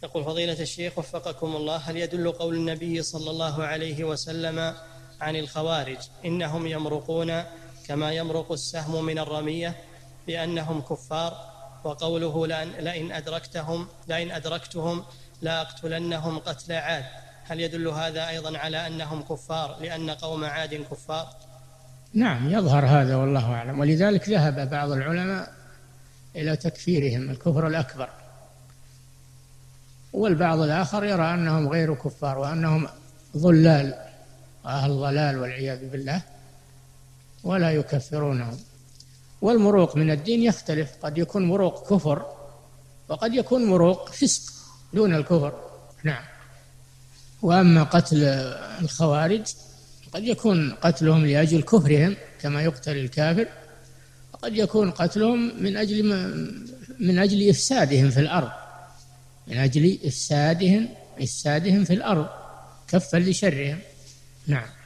يقول فضيلة الشيخ وفقكم الله، هل يدل قول النبي صلى الله عليه وسلم عن الخوارج إنهم يمرقون كما يمرق السهم من الرمية بأنهم كفار، وقوله لئن أدركتهم لأقتلنهم قتل عاد، هل يدل هذا أيضا على أنهم كفار لأن قوم عاد كفار؟ نعم، يظهر هذا والله أعلم، ولذلك ذهب بعض العلماء إلى تكفيرهم الكفر الأكبر، والبعض الآخر يرى أنهم غير كفار وأنهم ضلال وأهل ضلال والعياذ بالله ولا يكفرونهم. والمروق من الدين يختلف، قد يكون مروق كفر وقد يكون مروق فسق دون الكفر. نعم. وأما قتل الخوارج قد يكون قتلهم لأجل كفرهم كما يقتل الكافر، وقد يكون قتلهم من أجل إفسادهم في الأرض، من أجل إفسادهم في الأرض كفا لشرهم. نعم.